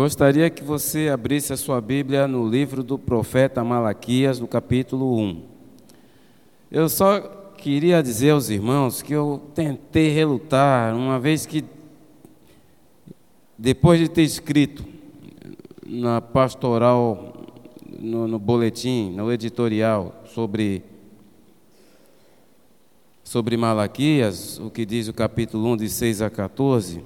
gostaria que você abrisse a sua Bíblia no livro do profeta Malaquias, no capítulo 1. Eu só queria dizer aos irmãos que eu tentei relutar, uma vez que, depois de ter escrito na pastoral, no boletim, no editorial, sobre Malaquias, o que diz o capítulo 1, de 6 a 14,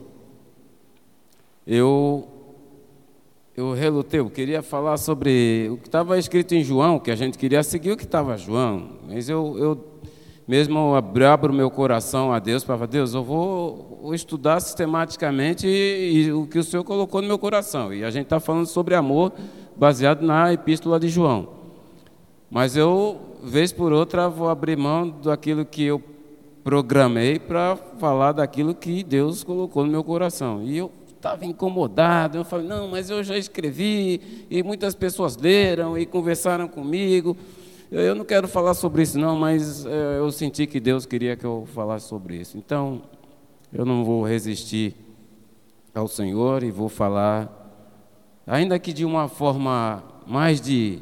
eu relutei, eu queria falar sobre o que estava escrito em João, que a gente queria seguir o que estava em João, mas eu mesmo abro meu coração a Deus para falar: Deus, eu vou estudar sistematicamente e o que o Senhor colocou no meu coração. E a gente está falando sobre amor baseado na epístola de João. Mas eu, vez por outra, vou abrir mão daquilo que eu programei para falar daquilo que Deus colocou no meu coração. E eu estava incomodado, eu falei: não, mas eu já escrevi, e muitas pessoas leram e conversaram comigo. Eu não quero falar sobre isso não, mas eu senti que Deus queria que eu falasse sobre isso. Então, eu não vou resistir ao Senhor e vou falar, ainda que de uma forma mais de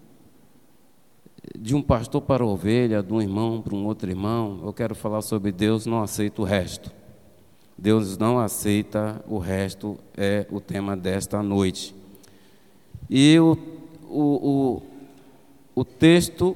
um pastor para a ovelha, de um irmão para um outro irmão. Eu quero falar sobre Deus não aceita o resto. Deus não aceita o resto, é o tema desta noite. E o texto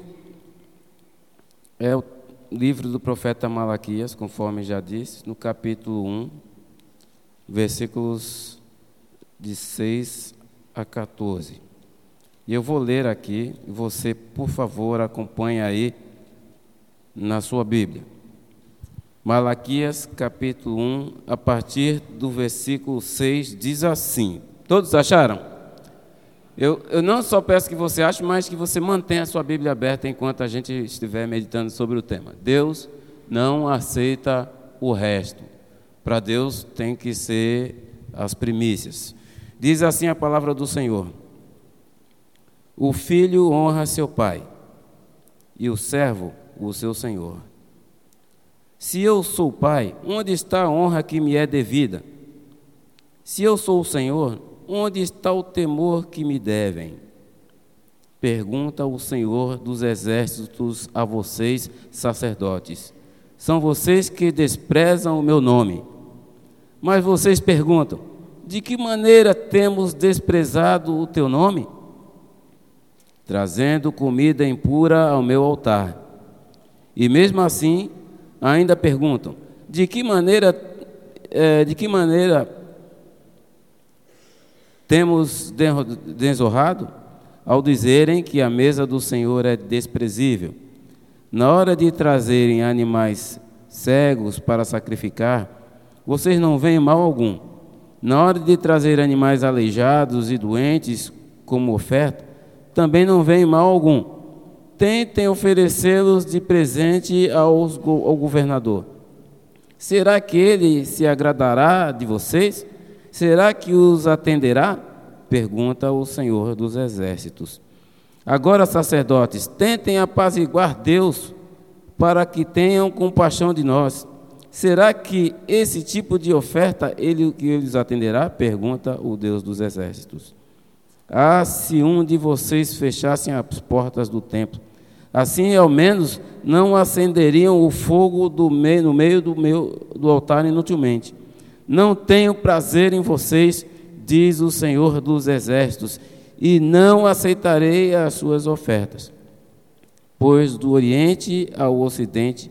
é o livro do profeta Malaquias, conforme já disse, no capítulo 1, versículos de 6 a 14. E eu vou ler aqui, e você, por favor, acompanhe aí na sua Bíblia. Malaquias, capítulo 1, a partir do versículo 6, diz assim. Todos acharam? Eu não só peço que você ache, mas que você mantenha a sua Bíblia aberta enquanto a gente estiver meditando sobre o tema. Deus não aceita o resto. Para Deus tem que ser as primícias. Diz assim a palavra do Senhor: o filho honra seu pai, e o servo o seu senhor. Se eu sou o pai, onde está a honra que me é devida? Se eu sou o Senhor, onde está o temor que me devem? Pergunta o Senhor dos exércitos a vocês, sacerdotes. São vocês que desprezam o meu nome. Mas vocês perguntam: de que maneira temos desprezado o teu nome? Trazendo comida impura ao meu altar. E mesmo assim, ainda perguntam: de que maneira temos desonrado? Ao dizerem que a mesa do Senhor é desprezível. Na hora de trazerem animais cegos para sacrificar, vocês não veem mal algum. Na hora de trazer animais aleijados e doentes como oferta, também não veem mal algum. Tentem oferecê-los de presente ao governador. Será que ele se agradará de vocês? Será que os atenderá? Pergunta o Senhor dos exércitos. Agora, sacerdotes, tentem apaziguar Deus para que tenham compaixão de nós. Será que esse tipo de oferta ele os atenderá? Pergunta o Deus dos exércitos. Ah, se um de vocês fechassem as portas do templo, assim ao menos não acenderiam o fogo no meio do altar inutilmente. Não tenho prazer em vocês, diz o Senhor dos exércitos, e não aceitarei as suas ofertas. Pois do Oriente ao Ocidente,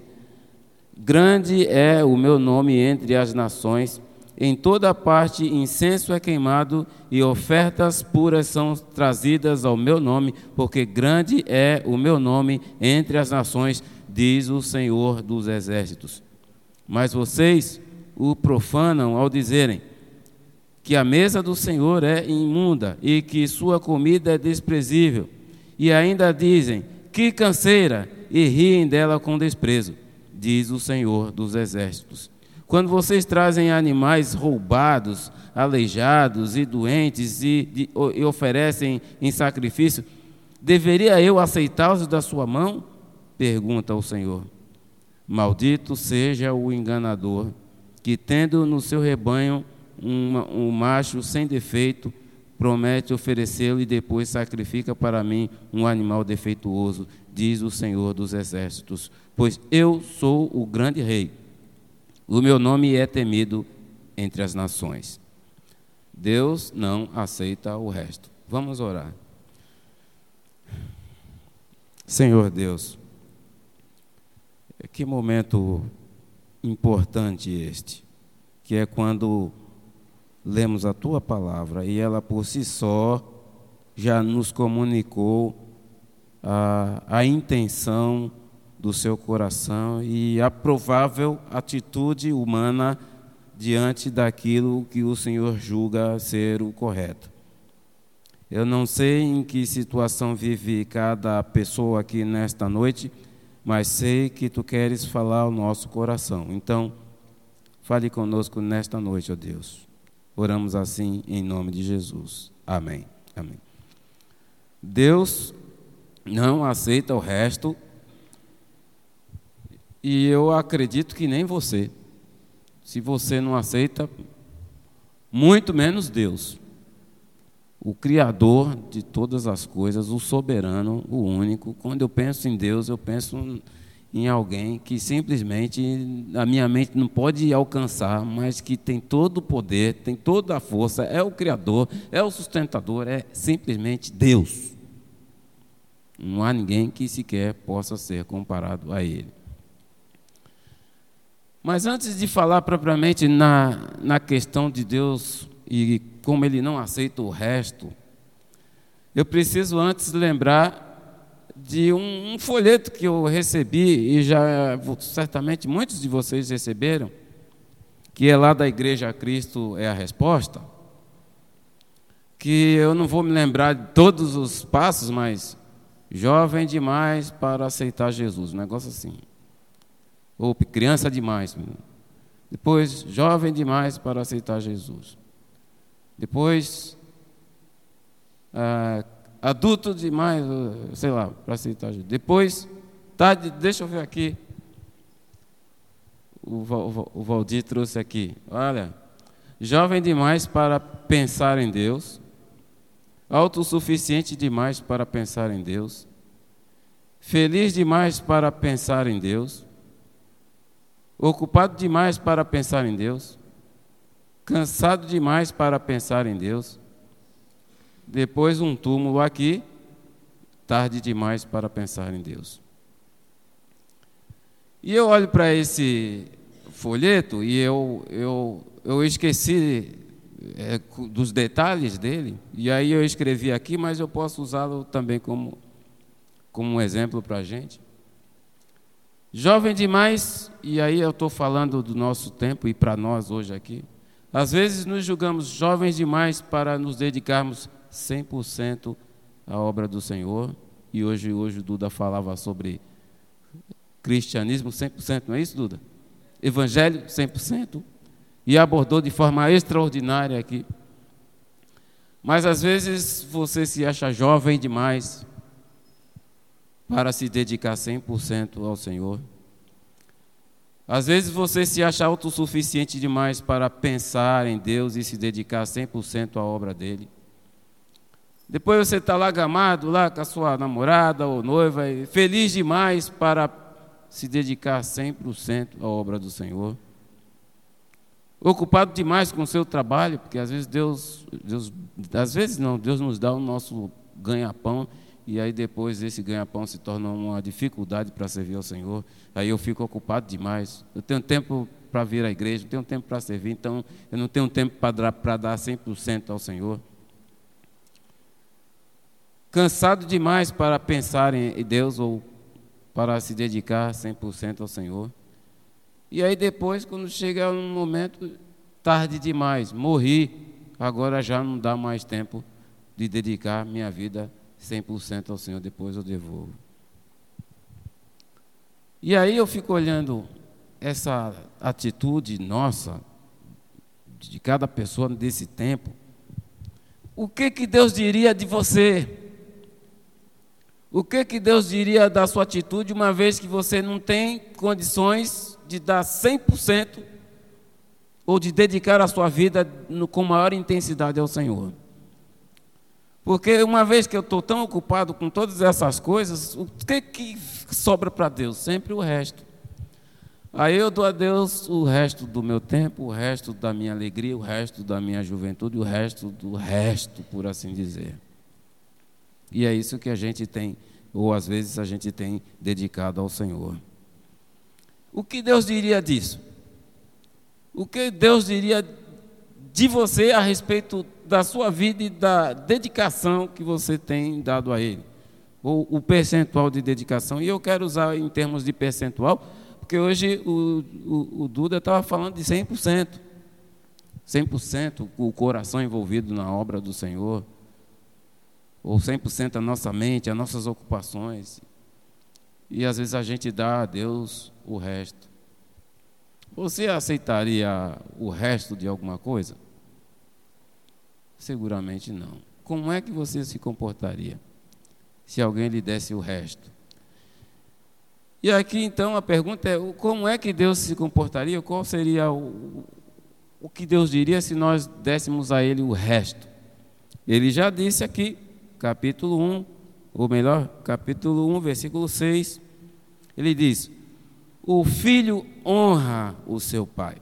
grande é o meu nome entre as nações. Em toda parte incenso é queimado e ofertas puras são trazidas ao meu nome, porque grande é o meu nome entre as nações, diz o Senhor dos exércitos. Mas vocês o profanam ao dizerem que a mesa do Senhor é imunda e que sua comida é desprezível. E ainda dizem: que canseira, e riem dela com desprezo, diz o Senhor dos exércitos. Quando vocês trazem animais roubados, aleijados e doentes e oferecem em sacrifício, deveria eu aceitá-los da sua mão? Pergunta o Senhor. Maldito seja o enganador, que tendo no seu rebanho um macho sem defeito, promete oferecê-lo e depois sacrifica para mim um animal defeituoso, diz o Senhor dos Exércitos, pois eu sou o grande rei. O meu nome é temido entre as nações. Deus não aceita o resto. Vamos orar. Senhor Deus, que momento importante este, que é quando lemos a Tua palavra e ela por si só já nos comunicou a intenção do seu coração e a provável atitude humana diante daquilo que o Senhor julga ser o correto. Eu não sei em que situação vive cada pessoa aqui nesta noite, mas sei que Tu queres falar ao nosso coração. Então, fale conosco nesta noite, ó Deus. Oramos assim em nome de Jesus. Amém. Amém. Deus não aceita o resto e eu acredito que nem você. Se você não aceita, muito menos Deus. O Criador de todas as coisas, o soberano, o único. Quando eu penso em Deus, eu penso em alguém que simplesmente a minha mente não pode alcançar, mas que tem todo o poder, tem toda a força, é o Criador, é o sustentador, é simplesmente Deus. Não há ninguém que sequer possa ser comparado a Ele. Mas antes de falar propriamente na questão de Deus e como Ele não aceita o resto, eu preciso antes lembrar de um folheto que eu recebi, e já certamente muitos de vocês receberam, que é lá da Igreja Cristo é a Resposta, que eu não vou me lembrar de todos os passos, mas jovem demais para aceitar Jesus, um negócio assim. Ou criança demais. Depois, jovem demais para aceitar Jesus. Depois, adulto demais, sei lá, para aceitar Jesus. Depois, deixa eu ver aqui. O Valdir trouxe aqui. Olha, jovem demais para pensar em Deus. Autossuficiente demais para pensar em Deus. Feliz demais para pensar em Deus. Ocupado demais para pensar em Deus. Cansado demais para pensar em Deus. Depois um túmulo aqui. Tarde demais para pensar em Deus. E eu olho para esse folheto e eu esqueci dos detalhes dele. E aí eu escrevi aqui, mas eu posso usá-lo também como um exemplo para a gente. Jovem demais, e aí eu estou falando do nosso tempo e para nós hoje aqui. Às vezes nos julgamos jovens demais para nos dedicarmos 100% à obra do Senhor. E hoje o Duda falava sobre cristianismo 100%, não é isso, Duda? Evangelho 100%. E abordou de forma extraordinária aqui. Mas às vezes você se acha jovem demais para se dedicar 100% ao Senhor. Às vezes você se acha autossuficiente demais para pensar em Deus e se dedicar 100% à obra dele. Depois você está lá gamado, lá com a sua namorada ou noiva, feliz demais para se dedicar 100% à obra do Senhor. Ocupado demais com o seu trabalho, porque às vezes Deus nos dá o nosso ganha-pão, e aí depois esse ganha-pão se torna uma dificuldade para servir ao Senhor. Aí eu fico ocupado demais. Eu tenho tempo para vir à igreja, não tenho tempo para servir, então eu não tenho tempo para dar 100% ao Senhor. Cansado demais para pensar em Deus ou para se dedicar 100% ao Senhor. E aí depois, quando chega um momento, tarde demais, morri, agora já não dá mais tempo de dedicar minha vida 100% ao Senhor, depois eu devolvo. E aí eu fico olhando essa atitude nossa, de cada pessoa desse tempo. O que Deus diria de você? O que Deus diria da sua atitude, uma vez que você não tem condições de dar 100% ou de dedicar a sua vida com maior intensidade ao Senhor? Porque uma vez que eu estou tão ocupado com todas essas coisas, o que sobra para Deus? Sempre o resto. Aí eu dou a Deus o resto do meu tempo, o resto da minha alegria, o resto da minha juventude, o resto do resto, por assim dizer. E é isso que a gente tem, ou às vezes a gente tem dedicado ao Senhor. O que Deus diria disso? O que Deus diria de você a respeito da sua vida e da dedicação que você tem dado a Ele? Ou o percentual de dedicação. E eu quero usar em termos de percentual, porque hoje o Duda estava falando de 100%. 100% o coração envolvido na obra do Senhor. Ou 100% a nossa mente, as nossas ocupações. E às vezes a gente dá a Deus o resto. Você aceitaria o resto de alguma coisa? Seguramente não. Como é que você se comportaria se alguém lhe desse o resto? E aqui então a pergunta é: como é que Deus se comportaria? Qual seria o que Deus diria se nós dessemos a Ele o resto? Ele já disse aqui, capítulo 1, ou melhor, capítulo 1, versículo 6, ele diz: o filho honra o seu pai,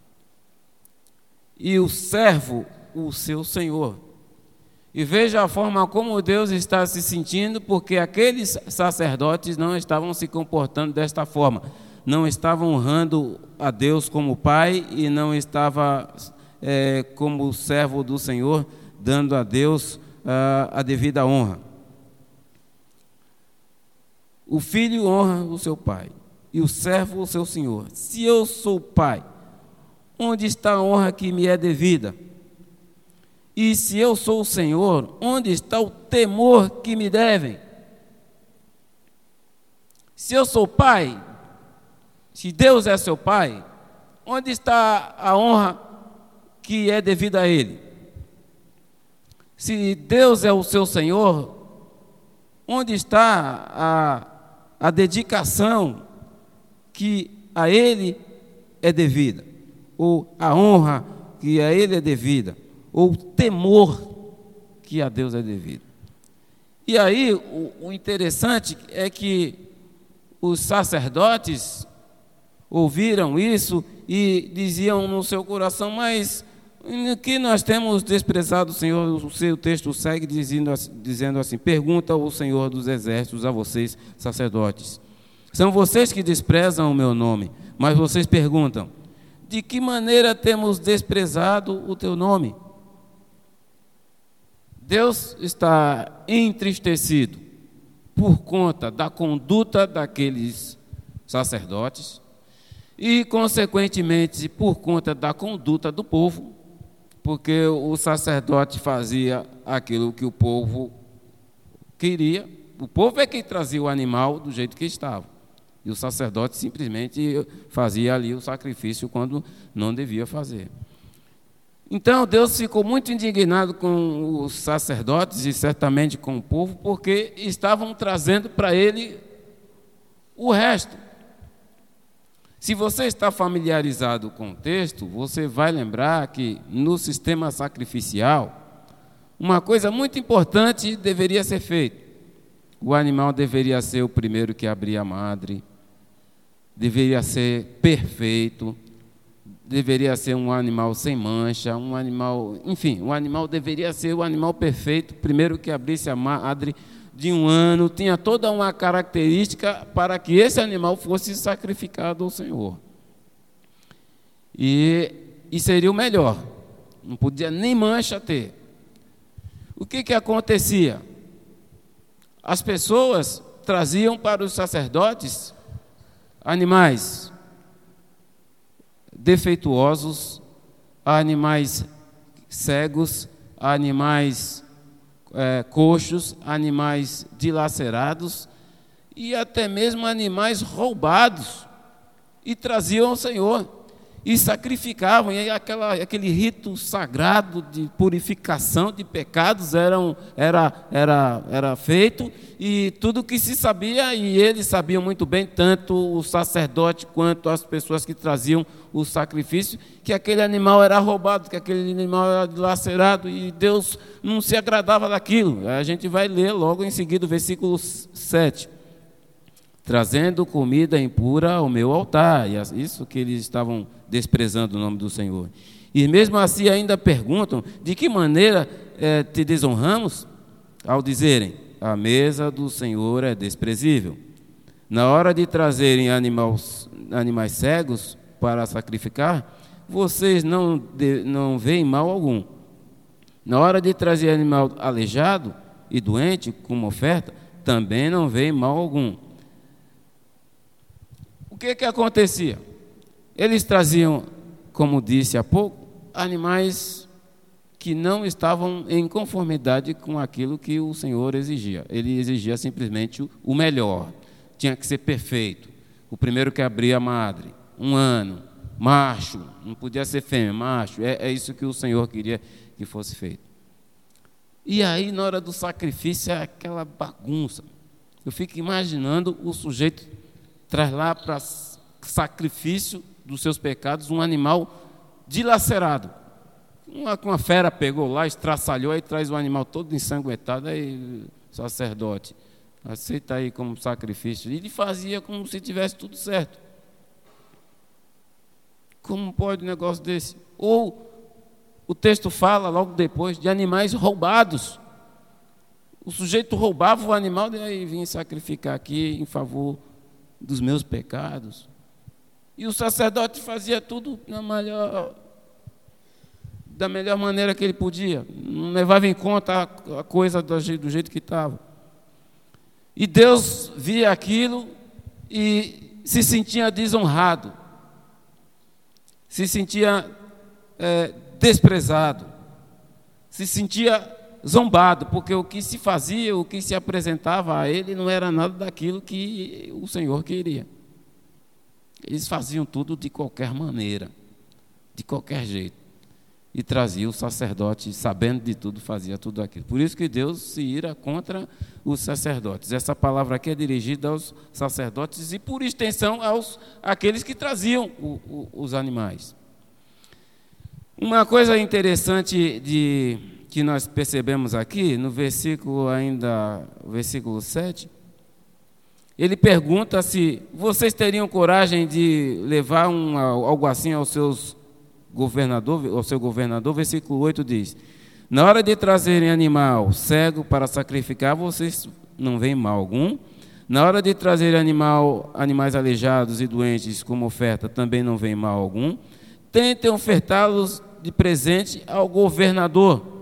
e o servo o seu senhor. E veja a forma como Deus está se sentindo, porque aqueles sacerdotes não estavam se comportando desta forma. Não estavam honrando a Deus como pai e não estava como servo do Senhor, dando a Deus a devida honra. O filho honra o seu pai e o servo o seu senhor. Se eu sou pai, onde está a honra que me é devida? E se eu sou o Senhor, onde está o temor que me devem? Se eu sou pai, se Deus é seu pai, onde está a honra que é devida a Ele? Se Deus é o seu Senhor, onde está a dedicação que a Ele é devida? Ou a honra que a Ele é devida? Ou o temor que a Deus é devido? E aí, o interessante é que os sacerdotes ouviram isso e diziam no seu coração: mas que nós temos desprezado o Senhor? O seu texto segue dizendo assim: pergunta ao Senhor dos exércitos a vocês, sacerdotes. São vocês que desprezam o meu nome, mas vocês perguntam: de que maneira temos desprezado o teu nome? Deus está entristecido por conta da conduta daqueles sacerdotes e, consequentemente, por conta da conduta do povo, porque o sacerdote fazia aquilo que o povo queria. O povo é quem trazia o animal do jeito que estava, e o sacerdote simplesmente fazia ali o sacrifício quando não devia fazer. Então Deus ficou muito indignado com os sacerdotes e certamente com o povo, porque estavam trazendo para ele o resto. Se você está familiarizado com o texto, você vai lembrar que no sistema sacrificial, uma coisa muito importante deveria ser feita. O animal deveria ser o primeiro que abria a madre, deveria ser perfeito, deveria ser um animal sem mancha, um animal deveria ser o animal perfeito, primeiro que abrisse a madre de um ano, tinha toda uma característica para que esse animal fosse sacrificado ao Senhor. E seria o melhor, não podia nem mancha ter. O que acontecia? As pessoas traziam para os sacerdotes animais defeituosos, animais cegos, animais coxos, animais dilacerados e até mesmo animais roubados, e traziam ao Senhor. e sacrificavam, e aquele rito sagrado de purificação de pecados era feito, e tudo que se sabia, e eles sabiam muito bem, tanto o sacerdote quanto as pessoas que traziam o sacrifício, que aquele animal era roubado, que aquele animal era dilacerado, e Deus não se agradava daquilo. A gente vai ler logo em seguida o versículo 7. Trazendo comida impura ao meu altar. E isso que eles estavam desprezando o nome do Senhor. E mesmo assim ainda perguntam, de que maneira te desonramos? Ao dizerem, a mesa do Senhor é desprezível. Na hora de trazerem animais cegos para sacrificar, vocês não veem mal algum. Na hora de trazer animal aleijado e doente como oferta, também não veem mal algum. O que acontecia? Eles traziam, como disse há pouco, animais que não estavam em conformidade com aquilo que o Senhor exigia. Ele exigia simplesmente o melhor. Tinha que ser perfeito. O primeiro que abria a madre, 1 ano, macho, não podia ser fêmea, macho. É isso que o Senhor queria que fosse feito. E aí, na hora do sacrifício, é aquela bagunça. Eu fico imaginando o sujeito traz lá para sacrifício dos seus pecados um animal dilacerado. Uma fera pegou lá, estraçalhou, aí traz o animal todo ensanguentado, aí sacerdote, aceita aí como sacrifício. E ele fazia como se tivesse tudo certo. Como pode um negócio desse? Ou o texto fala logo depois de animais roubados. O sujeito roubava o animal e aí vinha sacrificar aqui em favor dos meus pecados. E o sacerdote fazia tudo da melhor maneira que ele podia. Não levava em conta a coisa do jeito que estava. E Deus via aquilo e se sentia desonrado. Se sentia desprezado. Se sentia zombado, porque o que se fazia, o que se apresentava a ele não era nada daquilo que o Senhor queria. Eles faziam tudo de qualquer maneira, de qualquer jeito. E trazia o sacerdote, sabendo de tudo, fazia tudo aquilo. Por isso que Deus se ira contra os sacerdotes. Essa palavra aqui é dirigida aos sacerdotes e, por extensão, àqueles que traziam os animais. Uma coisa interessante que nós percebemos aqui, no versículo 7, ele pergunta se vocês teriam coragem de levar algo assim ao seu governador. Versículo 8 diz, na hora de trazerem animal cego para sacrificar, vocês não veem mal algum. Na hora de trazerem animais aleijados e doentes como oferta, também não veem mal algum. Tentem ofertá-los de presente ao governador.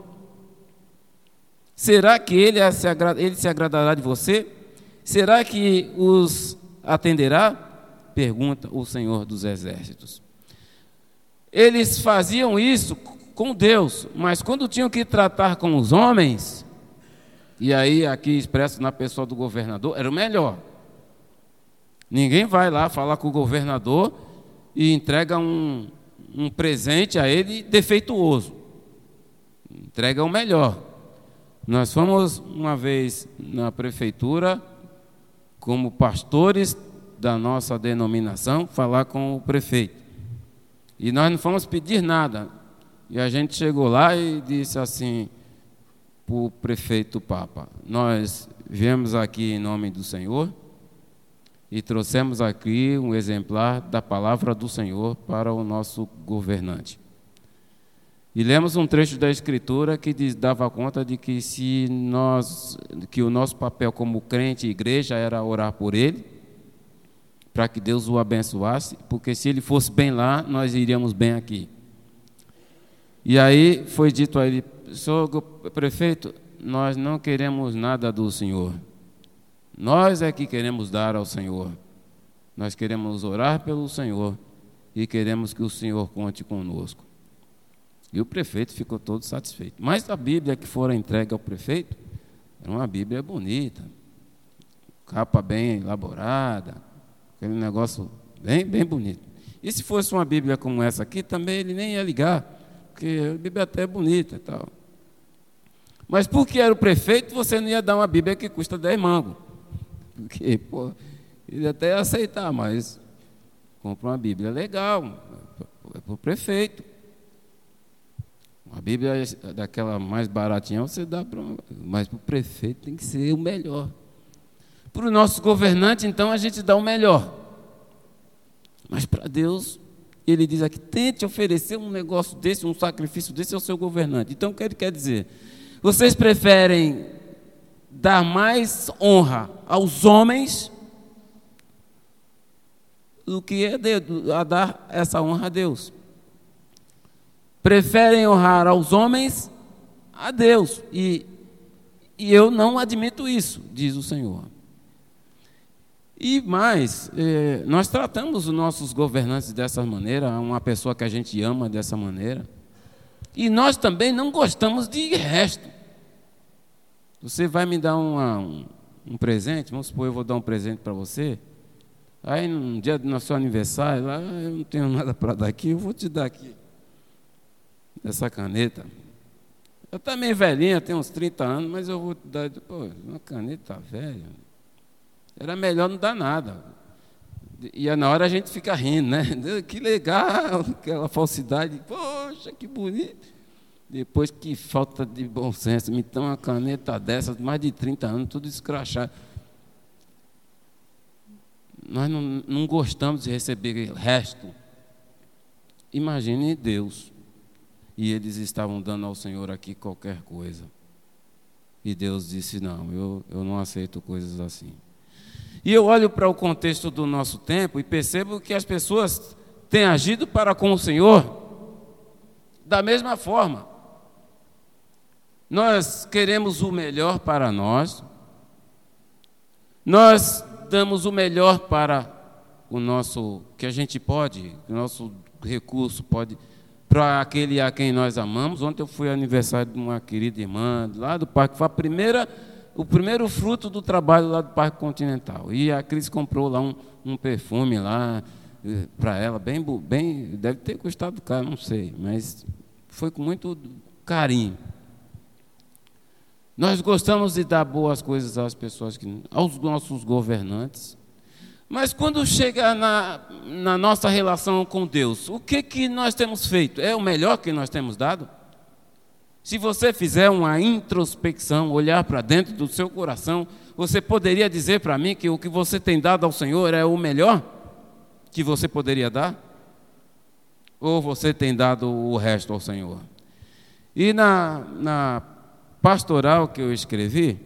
Será que ele se agradará de você? Será que os atenderá? Pergunta o Senhor dos Exércitos. Eles faziam isso com Deus, mas quando tinham que tratar com os homens, e aí aqui expresso na pessoa do governador, era o melhor. Ninguém vai lá falar com o governador e entrega um presente a ele defeituoso. Entrega o melhor. Nós fomos uma vez na prefeitura, como pastores da nossa denominação, falar com o prefeito. E nós não fomos pedir nada. E a gente chegou lá e disse assim para o prefeito Papa, nós viemos aqui em nome do Senhor e trouxemos aqui um exemplar da palavra do Senhor para o nosso governante. E lemos um trecho da Escritura que dava conta de que que o nosso papel como crente e igreja era orar por ele, para que Deus o abençoasse, porque se ele fosse bem lá, nós iríamos bem aqui. E aí foi dito a ele, senhor prefeito, nós não queremos nada do Senhor. Nós é que queremos dar ao Senhor. Nós queremos orar pelo Senhor e queremos que o Senhor conte conosco. E o prefeito ficou todo satisfeito. Mas a Bíblia que fora entregue ao prefeito era uma Bíblia bonita, capa bem elaborada, aquele negócio bem bonito. E se fosse uma Bíblia como essa aqui, também ele nem ia ligar, porque a Bíblia até é bonita e tal. Mas porque era o prefeito, você não ia dar uma Bíblia que custa 10 mangos. Porque, pô, ele até ia aceitar, mas compra uma Bíblia legal, é para o prefeito. Uma Bíblia daquela mais baratinha, você dá para... Mas para o prefeito tem que ser o melhor. Para o nosso governante, então, a gente dá o melhor. Mas para Deus, ele diz aqui, tente oferecer um negócio desse, um sacrifício desse ao seu governante. Então, o que ele quer dizer? Vocês preferem dar mais honra aos homens do que a dar essa honra a Deus. Preferem honrar aos homens a Deus. E eu não admito isso, diz o Senhor. E mais, nós tratamos os nossos governantes dessa maneira, uma pessoa que a gente ama dessa maneira. E nós também não gostamos de resto. Você vai me dar um presente, vamos supor, eu vou dar um presente para você. Aí, no dia do nosso aniversário, lá, eu não tenho nada para dar aqui, eu vou te dar aqui essa caneta. Eu estou meio velhinha, tenho uns 30 anos, mas eu vou te dar, pô, uma caneta velha. Era melhor não dar nada. E na hora a gente fica rindo, né? Que legal, aquela falsidade. Poxa, que bonito. Depois, que falta de bom senso. Me dá uma caneta dessa, mais de 30 anos, tudo escrachado. Nós não gostamos de receber resto. Imagine Deus. E eles estavam dando ao Senhor aqui qualquer coisa. E Deus disse, não, eu não aceito coisas assim. E eu olho para o contexto do nosso tempo e percebo que as pessoas têm agido para com o Senhor da mesma forma. Nós queremos o melhor para nós. Nós damos o melhor para o nosso, que a gente pode, o nosso recurso pode, para aquele a quem nós amamos. Ontem eu fui ao aniversário de uma querida irmã, lá do Parque, foi o primeiro fruto do trabalho lá do Parque Continental. E a Cris comprou lá um perfume lá para ela, bem, deve ter custado caro, não sei, mas foi com muito carinho. Nós gostamos de dar boas coisas às pessoas, aos nossos governantes, mas quando chega na nossa relação com Deus, o que nós temos feito? É o melhor que nós temos dado? Se você fizer uma introspecção, olhar para dentro do seu coração, você poderia dizer para mim que o que você tem dado ao Senhor é o melhor que você poderia dar? Ou você tem dado o resto ao Senhor? E na pastoral que eu escrevi,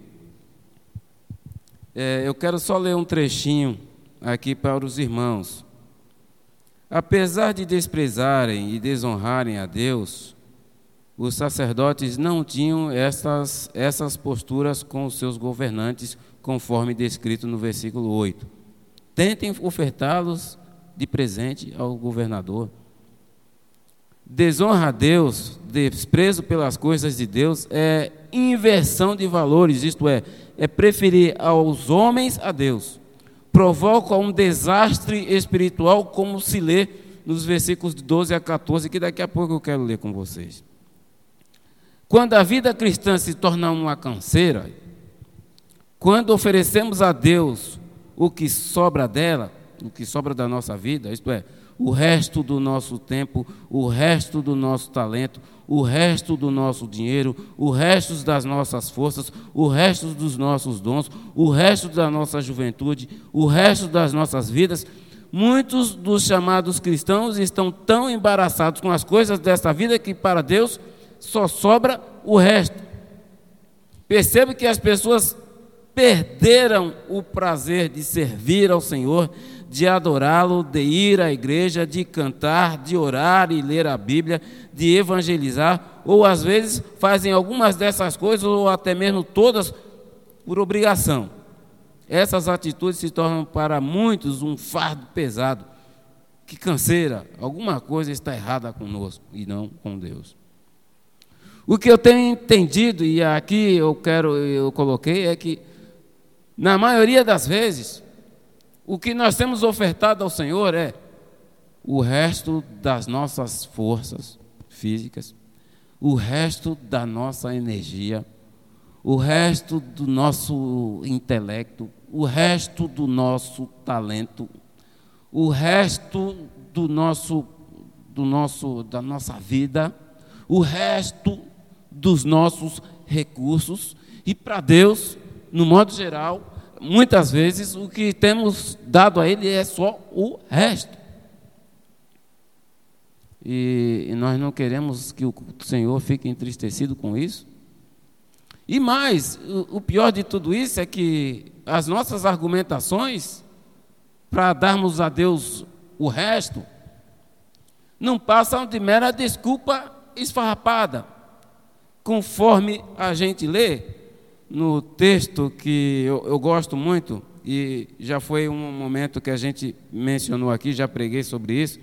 eu quero só ler um trechinho aqui para os irmãos. Apesar de desprezarem e desonrarem a Deus, os sacerdotes não tinham essas posturas com os seus governantes, conforme descrito no versículo 8. Tentem ofertá-los de presente ao governador. Desonra a Deus, desprezo pelas coisas de Deus, é inversão de valores, isto é preferir aos homens a Deus. Provoca um desastre espiritual, como se lê nos versículos de 12 a 14, que daqui a pouco eu quero ler com vocês. Quando a vida cristã se torna uma canseira, quando oferecemos a Deus o que sobra dela, o que sobra da nossa vida, isto é, o resto do nosso tempo, o resto do nosso talento, o resto do nosso dinheiro, o resto das nossas forças, o resto dos nossos dons, o resto da nossa juventude, o resto das nossas vidas. Muitos dos chamados cristãos estão tão embaraçados com as coisas desta vida que para Deus só sobra o resto. Percebo que as pessoas perderam o prazer de servir ao Senhor, de adorá-lo, de ir à igreja, de cantar, de orar e ler a Bíblia, de evangelizar, ou às vezes fazem algumas dessas coisas, ou até mesmo todas, por obrigação. Essas atitudes se tornam para muitos um fardo pesado. Que canseira, alguma coisa está errada conosco e não com Deus. O que eu tenho entendido, e aqui eu coloquei, é que, na maioria das vezes, o que nós temos ofertado ao Senhor é o resto das nossas forças físicas, o resto da nossa energia, o resto do nosso intelecto, o resto do nosso talento, o resto da nossa vida, o resto dos nossos recursos. E para Deus, no modo geral, muitas vezes o que temos dado a Ele é só o resto. E nós não queremos que o Senhor fique entristecido com isso. E mais, o pior de tudo isso é que as nossas argumentações para darmos a Deus o resto não passam de mera desculpa esfarrapada. Conforme a gente lê no texto que eu gosto muito, e já foi um momento que a gente mencionou aqui, já preguei sobre isso,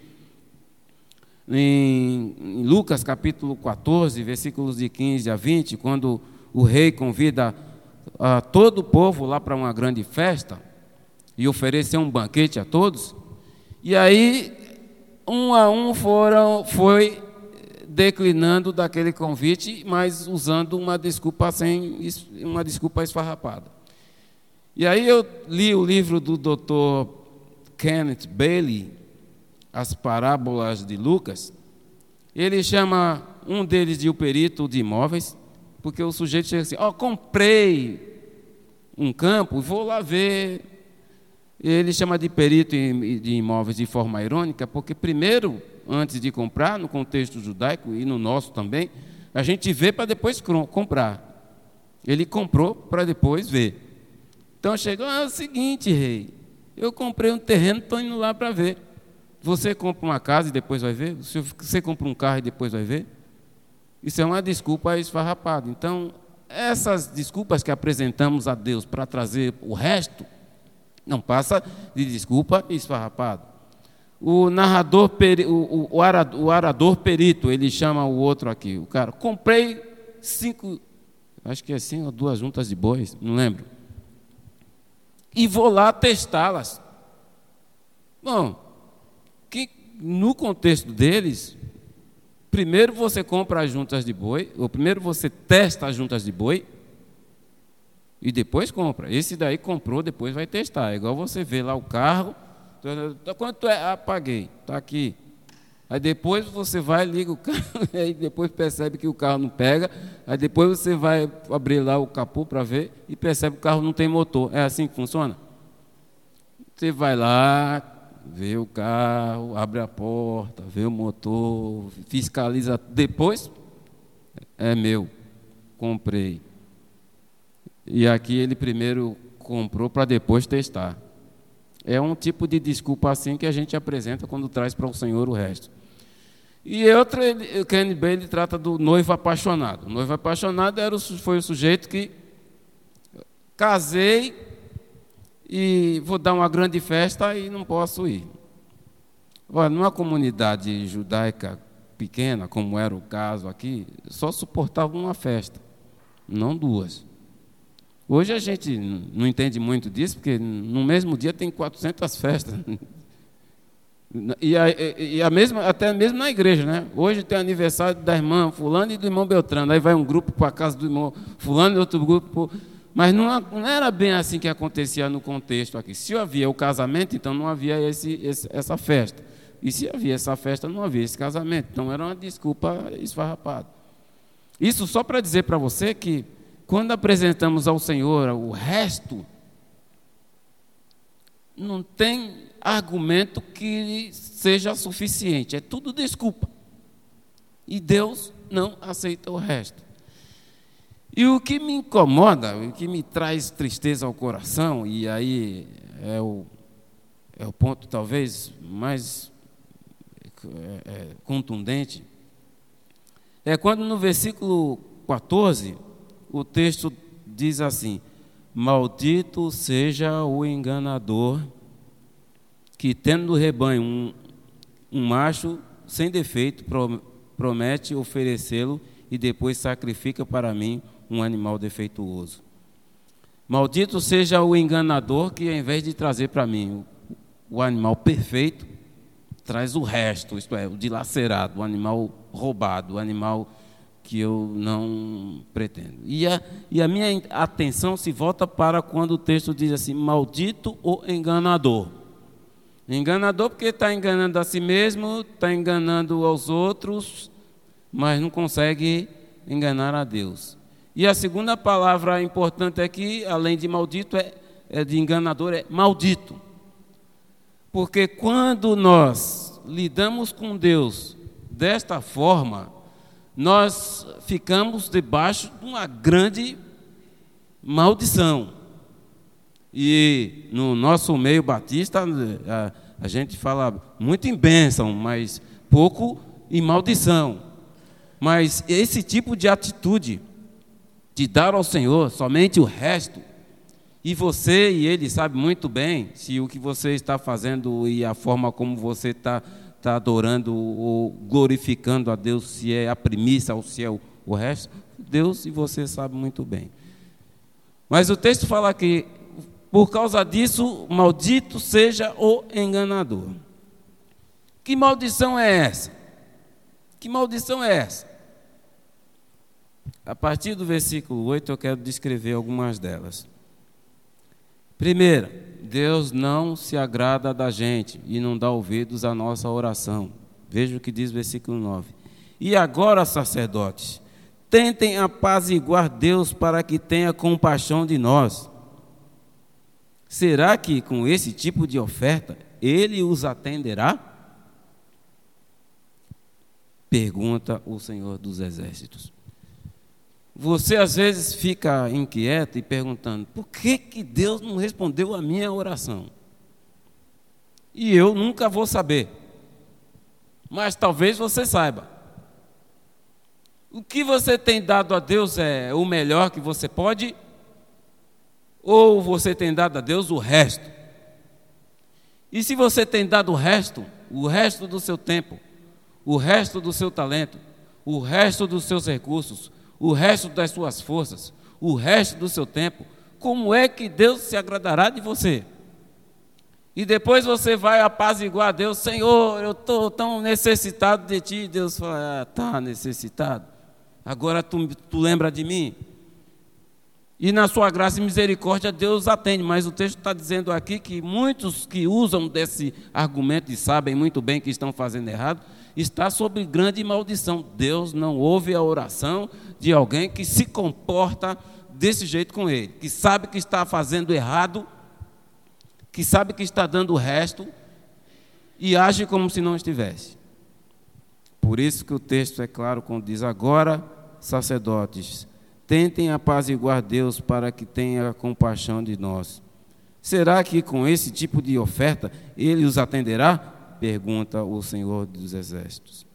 em Lucas capítulo 14, versículos de 15 a 20, quando o rei convida a todo o povo lá para uma grande festa e oferecer um banquete a todos, e aí um a um foi declinando daquele convite, mas usando uma desculpa esfarrapada. E aí eu li o livro do Dr. Kenneth Bailey, As Parábolas de Lucas. Ele chama um deles de o perito de imóveis, porque o sujeito chega assim: comprei um campo, vou lá ver. Ele chama de perito de imóveis de forma irônica, porque primeiro, antes de comprar, no contexto judaico e no nosso também, a gente vê para depois comprar. Ele comprou para depois ver. Então chegou: é o seguinte, rei, eu comprei um terreno, estou indo lá para ver. Você compra uma casa e depois vai ver? Você compra um carro e depois vai ver? Isso é uma desculpa esfarrapada. Então, essas desculpas que apresentamos a Deus para trazer o resto, não passa de desculpa esfarrapada. O narrador, o arador perito, ele chama o outro aqui, o cara: comprei 5, acho que é 5 ou 2 juntas de bois, não lembro, e vou lá testá-las. Bom, que no contexto deles, primeiro você compra as juntas de boi, ou primeiro você testa as juntas de boi, e depois compra. Esse daí comprou, depois vai testar. É igual você vê lá o carro: quanto é? Ah, paguei, está aqui. Aí depois você vai, liga o carro, aí depois percebe que o carro não pega, aí depois você vai abrir lá o capô para ver e percebe que o carro não tem motor. É assim que funciona? Você vai lá, vê o carro, abre a porta, vê o motor, fiscaliza, depois é meu, comprei. E aqui ele primeiro comprou para depois testar. É um tipo de desculpa assim que a gente apresenta quando traz para o Senhor o resto. E outra, o Ken Bailey trata do noivo apaixonado. O noivo apaixonado foi o sujeito que: casei e vou dar uma grande festa e não posso ir. Olha, numa comunidade judaica pequena, como era o caso aqui, só suportava uma festa, não 2. Hoje a gente não entende muito disso, porque no mesmo dia tem 400 festas. E a mesma, até mesmo na igreja, né? Hoje tem aniversário da irmã fulano e do irmão Beltrano. Aí vai um grupo para a casa do irmão fulano e outro grupo. Mas não era bem assim que acontecia no contexto aqui. Se havia o casamento, então não havia essa festa. E se havia essa festa, não havia esse casamento. Então era uma desculpa esfarrapada. Isso só para dizer para você que, quando apresentamos ao Senhor o resto, não tem argumento que seja suficiente. É tudo desculpa. E Deus não aceita o resto. E o que me incomoda, o que me traz tristeza ao coração, e aí é o ponto talvez mais contundente, é quando no versículo 14, o texto diz assim: maldito seja o enganador que, tendo no rebanho um macho sem defeito, promete oferecê-lo e depois sacrifica para mim um animal defeituoso. Maldito seja o enganador que, ao invés de trazer para mim o animal perfeito, traz o resto, isto é, o dilacerado, o animal roubado, o animal que eu não pretendo. E a minha atenção se volta para quando o texto diz assim: maldito o enganador. Enganador porque está enganando a si mesmo, está enganando aos outros, mas não consegue enganar a Deus. E a segunda palavra importante aqui, além de maldito, de enganador, é maldito. Porque quando nós lidamos com Deus desta forma, nós ficamos debaixo de uma grande maldição. E no nosso meio batista, a gente fala muito em bênção, mas pouco em maldição. Mas esse tipo de atitude, de dar ao Senhor somente o resto, e você e Ele sabe muito bem se o que você está fazendo e a forma como você está adorando ou glorificando a Deus, se é a primícia ou se é o resto, Deus e você sabe muito bem. Mas o texto fala que, por causa disso, maldito seja o enganador. Que maldição é essa? Que maldição é essa? A partir do versículo 8 eu quero descrever algumas delas. Primeira, Deus não se agrada da gente e não dá ouvidos à nossa oração. Veja o que diz o versículo 9. E agora, sacerdotes, tentem apaziguar Deus para que tenha compaixão de nós. Será que com esse tipo de oferta Ele os atenderá? Pergunta o Senhor dos Exércitos. Você às vezes fica inquieto e perguntando: por que Deus não respondeu a minha oração? E eu nunca vou saber. Mas talvez você saiba. O que você tem dado a Deus é o melhor que você pode? Ou você tem dado a Deus o resto? E se você tem dado o resto do seu tempo, o resto do seu talento, o resto dos seus recursos, o resto das suas forças, o resto do seu tempo, como é que Deus se agradará de você? E depois você vai apaziguar a Deus: Senhor, eu estou tão necessitado de Ti. Deus fala: está necessitado? Agora tu lembra de mim? E na sua graça e misericórdia Deus atende. Mas o texto está dizendo aqui que muitos que usam desse argumento e sabem muito bem que estão fazendo errado, está sob grande maldição. Deus não ouve a oração de alguém que se comporta desse jeito com Ele, que sabe que está fazendo errado, que sabe que está dando o resto e age como se não estivesse. Por isso que o texto é claro quando diz: agora, sacerdotes, tentem apaziguar Deus para que tenha compaixão de nós. Será que com esse tipo de oferta Ele os atenderá? Pergunta o Senhor dos Exércitos.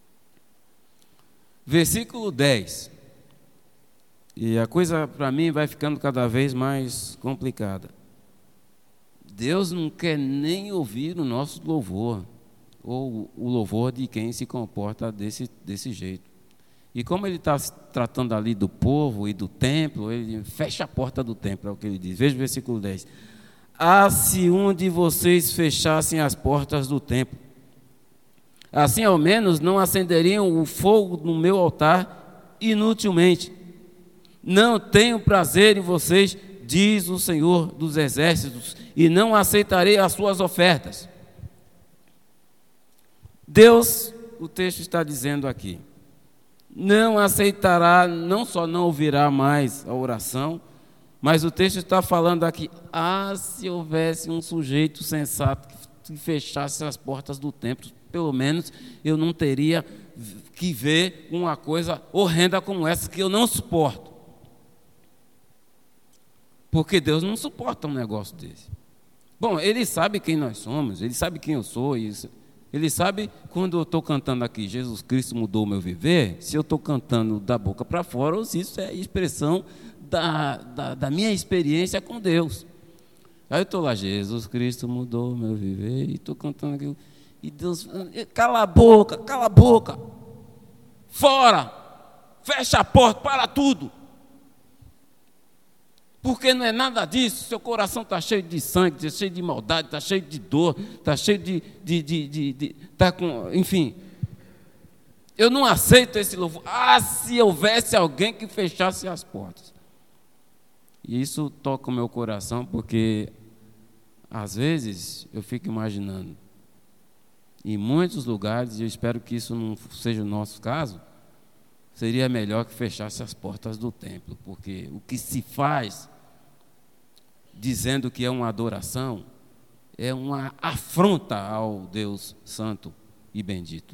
Versículo 10. E a coisa para mim vai ficando cada vez mais complicada. Deus não quer nem ouvir o nosso louvor, ou o louvor de quem se comporta desse jeito. E como ele está tratando ali do povo e do templo, ele fecha a porta do templo, é o que ele diz. Veja o versículo 10. Ah, se um de vocês fechassem as portas do templo, assim ao menos não acenderiam o fogo no meu altar inutilmente. Não tenho prazer em vocês, diz o Senhor dos Exércitos, e não aceitarei as suas ofertas. Deus, o texto está dizendo aqui, não aceitará, não só não ouvirá mais a oração, mas o texto está falando aqui: ah, se houvesse um sujeito sensato que fechasse as portas do templo, pelo menos eu não teria que ver uma coisa horrenda como essa, que eu não suporto. Porque Deus não suporta um negócio desse. Bom, Ele sabe quem nós somos, Ele sabe quem eu sou, Ele sabe quando eu estou cantando aqui, Jesus Cristo mudou o meu viver, se eu estou cantando da boca para fora, ou se isso é expressão da minha experiência com Deus. Aí eu estou lá: Jesus Cristo mudou o meu viver, e estou cantando aquilo, e Deus: cala a boca, fora, fecha a porta, para tudo. Porque não é nada disso, seu coração está cheio de sangue, está cheio de maldade, está cheio de dor, está cheio tá com, enfim. Eu não aceito esse louvor. Se houvesse alguém que fechasse as portas. E isso toca o meu coração, porque às vezes eu fico imaginando, em muitos lugares, e eu espero que isso não seja o nosso caso, seria melhor que fechasse as portas do templo, porque o que se faz dizendo que é uma adoração é uma afronta ao Deus santo e bendito.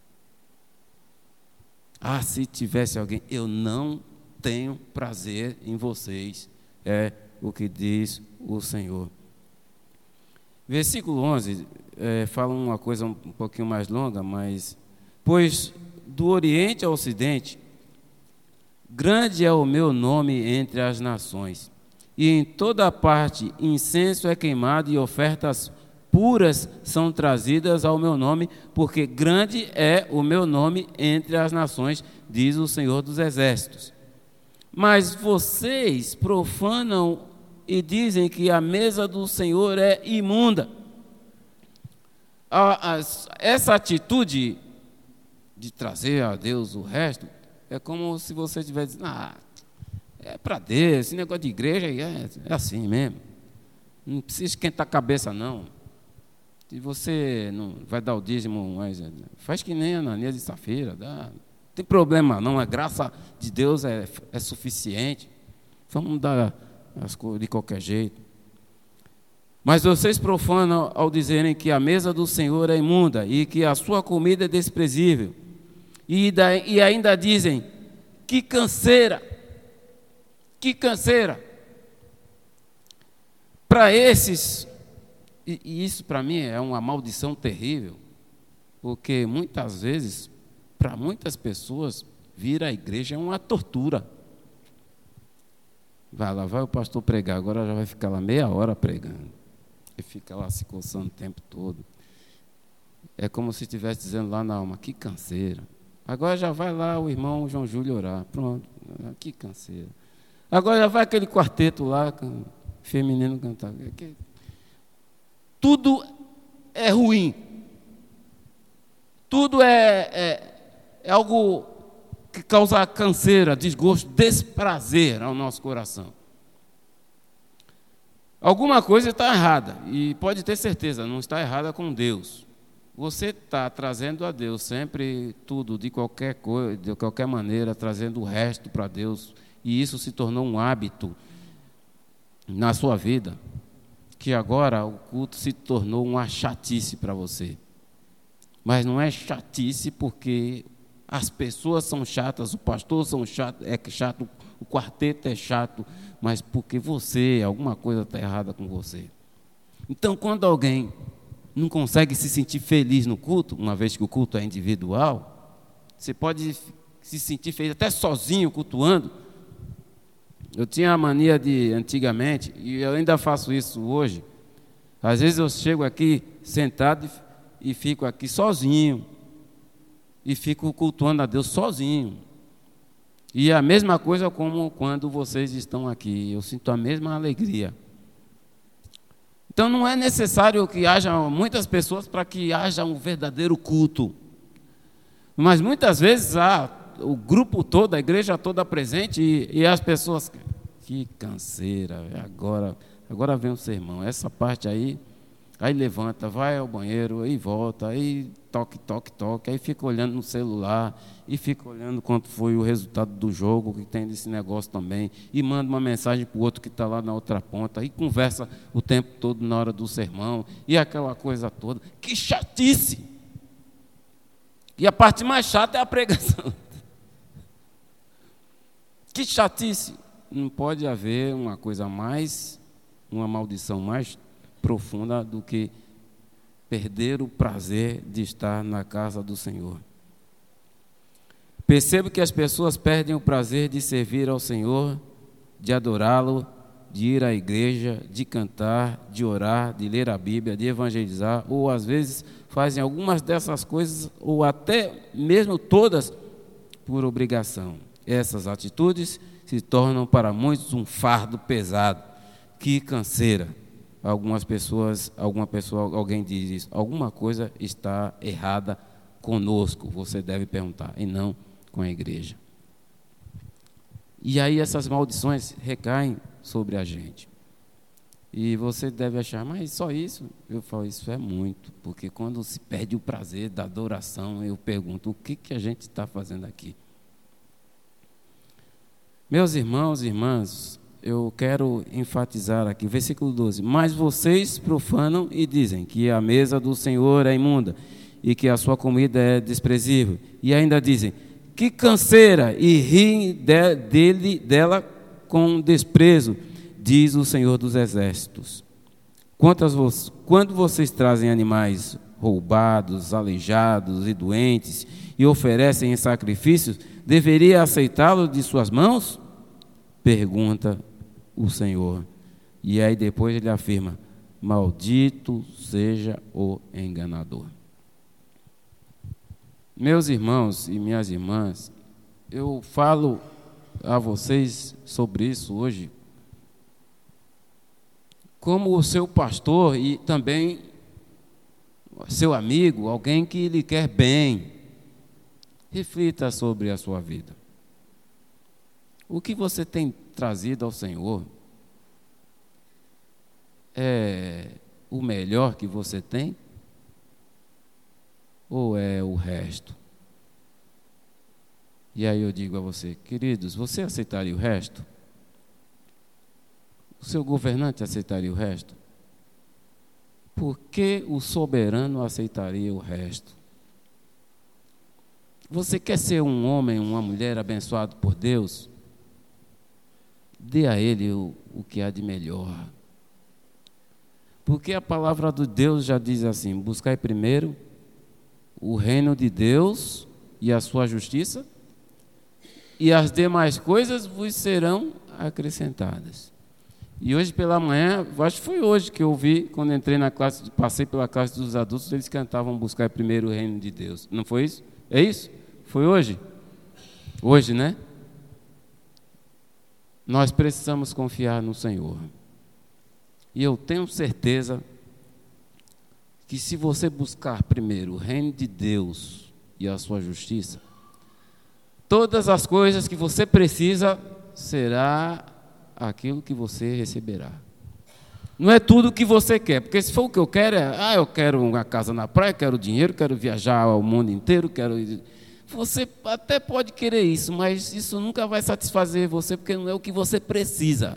Se tivesse alguém, eu não tenho prazer em vocês, é o que diz o Senhor. Versículo 11 fala uma coisa um pouquinho mais longa, mas pois do Oriente ao Ocidente, grande é o meu nome entre as nações, e em toda parte incenso é queimado e ofertas puras são trazidas ao meu nome, porque grande é o meu nome entre as nações, diz o Senhor dos Exércitos. Mas vocês profanam e dizem que a mesa do Senhor é imunda. Essa atitude de trazer a Deus o resto é como se você estivesse dizendo, é para Deus, esse negócio de igreja é assim mesmo. Não precisa esquentar a cabeça, não. Se você não vai dar o dízimo, mas faz que nem Ananias e Safira, não tem problema não, a graça de Deus é suficiente. Vamos dar as coisas de qualquer jeito. Mas vocês profanam ao dizerem que a mesa do Senhor é imunda e que a sua comida é desprezível. E ainda dizem, que canseira. Que canseira. Para esses, e isso para mim é uma maldição terrível, porque muitas vezes, para muitas pessoas, vir à igreja é uma tortura. Vai lá, vai o pastor pregar, agora já vai ficar lá meia hora pregando. E fica lá se coçando o tempo todo. É como se estivesse dizendo lá na alma, que canseira. Agora já vai lá o irmão João Júlio orar. Pronto, que canseira. Agora já vai aquele quarteto lá, feminino cantar. Tudo é ruim. Tudo é algo que causa canseira, desgosto, desprazer ao nosso coração. Alguma coisa está errada, e pode ter certeza, não está errada com Deus. Você está trazendo a Deus sempre tudo, de qualquer coisa, de qualquer maneira, trazendo o resto para Deus, e isso se tornou um hábito na sua vida, que agora o culto se tornou uma chatice para você. Mas não é chatice porque as pessoas são chatas, o pastor é chato, o quarteto é chato, mas porque alguma coisa está errada com você. Então, quando alguém não consegue se sentir feliz no culto, uma vez que o culto é individual, você pode se sentir feliz até sozinho cultuando. Eu tinha a mania antigamente, e eu ainda faço isso hoje, às vezes eu chego aqui sentado e fico aqui sozinho, e fico cultuando a Deus sozinho. E a mesma coisa como quando vocês estão aqui, eu sinto a mesma alegria. Então não é necessário que haja muitas pessoas para que haja um verdadeiro culto. Mas muitas vezes o grupo todo, a igreja toda presente e as pessoas, que canseira, agora vem o sermão, essa parte aí levanta, vai ao banheiro, aí volta, aí toque, aí fica olhando no celular, e fica olhando quanto foi o resultado do jogo, que tem desse negócio também, e manda uma mensagem para o outro que está lá na outra ponta, e conversa o tempo todo na hora do sermão, e aquela coisa toda. Que chatice! E a parte mais chata é a pregação. Que chatice! Não pode haver uma maldição mais profunda do que perder o prazer de estar na casa do Senhor. Percebo que as pessoas perdem o prazer de servir ao Senhor, de adorá-lo, de ir à igreja, de cantar, de orar, de ler a Bíblia, de evangelizar, ou às vezes fazem algumas dessas coisas, ou até mesmo todas, por obrigação. Essas atitudes se tornam para muitos um fardo pesado. Que canseira. Alguém diz isso. Alguma coisa está errada conosco, você deve perguntar, e não com a igreja. E aí essas maldições recaem sobre a gente. E você deve achar, mas só isso? Eu falo, isso é muito, porque quando se perde o prazer da adoração, eu pergunto, o que a gente está fazendo aqui? Meus irmãos e irmãs, eu quero enfatizar aqui, versículo 12, mas vocês profanam e dizem que a mesa do Senhor é imunda e que a sua comida é desprezível. E ainda dizem, que canseira, e riem dela com desprezo, diz o Senhor dos Exércitos. Quando vocês trazem animais roubados, aleijados e doentes e oferecem em sacrifícios, deveria aceitá-los de suas mãos? Pergunta o Senhor. E aí depois ele afirma, maldito seja o enganador. Meus irmãos e minhas irmãs, eu falo a vocês sobre isso hoje como o seu pastor e também seu amigo, alguém que lhe quer bem. Reflita sobre a sua vida. O que você tem trazido ao Senhor é o melhor que você tem? Ou é o resto? E aí eu digo a você, queridos, você aceitaria o resto? O seu governante aceitaria o resto? Por que o soberano aceitaria o resto? Você quer ser um homem, uma mulher abençoado por Deus? Dê a Ele o que há de melhor. Porque a palavra de Deus já diz assim, buscai primeiro o reino de Deus e a sua justiça, e as demais coisas vos serão acrescentadas. E hoje pela manhã, acho que foi hoje que eu vi, quando entrei na classe, passei pela classe dos adultos, eles cantavam buscar primeiro o reino de Deus. Não foi isso? É isso? Foi hoje? Hoje, né? Nós precisamos confiar no Senhor. E eu tenho certeza que se você buscar primeiro o reino de Deus e a sua justiça, todas as coisas que você precisa será aquilo que você receberá. Não é tudo o que você quer, porque se for o que eu quero, eu quero uma casa na praia, quero dinheiro, quero viajar ao mundo inteiro, Você até pode querer isso, mas isso nunca vai satisfazer você, porque não é o que você precisa.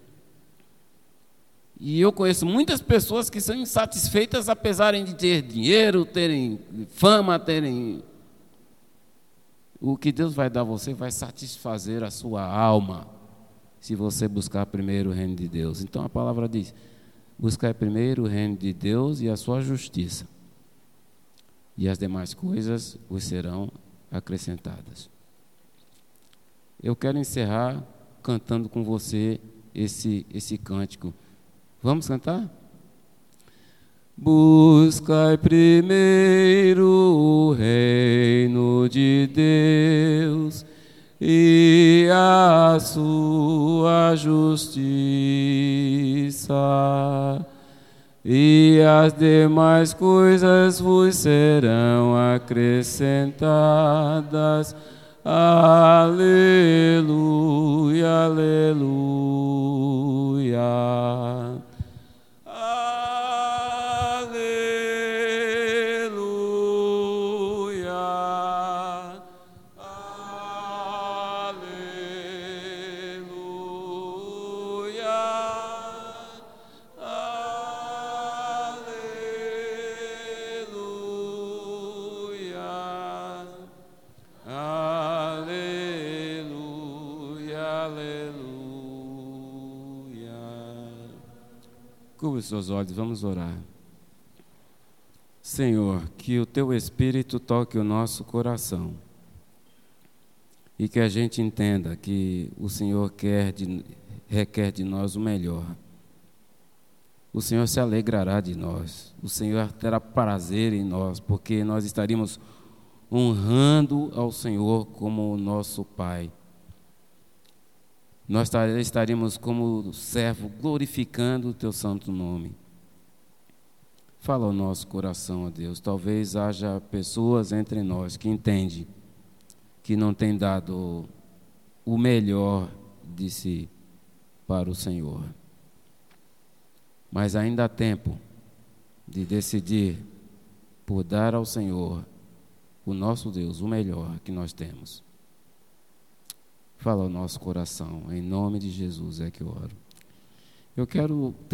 E eu conheço muitas pessoas que são insatisfeitas, apesar de ter dinheiro, terem fama, terem... O que Deus vai dar a você vai satisfazer a sua alma, se você buscar primeiro o reino de Deus. Então a palavra diz, buscar primeiro o reino de Deus e a sua justiça, e as demais coisas vos serão acrescentadas. Eu quero encerrar cantando com você esse cântico. Vamos cantar? Buscai primeiro o reino de Deus e a sua justiça, e as demais coisas vos serão acrescentadas. Aleluia, aleluia. Cubra os seus olhos, vamos orar. Senhor, que o Teu Espírito toque o nosso coração e que a gente entenda que o Senhor requer de nós o melhor. O Senhor se alegrará de nós, o Senhor terá prazer em nós, porque nós estaríamos honrando ao Senhor como o nosso Pai. nós estaríamos como servo glorificando o teu santo nome. Fala ao nosso coração, ó Deus. Talvez haja pessoas entre nós que entendem que não tem dado o melhor de si para o Senhor. Mas ainda há tempo de decidir por dar ao Senhor, o nosso Deus, o melhor que nós temos. Fala ao nosso coração, em nome de Jesus é que eu oro. Eu quero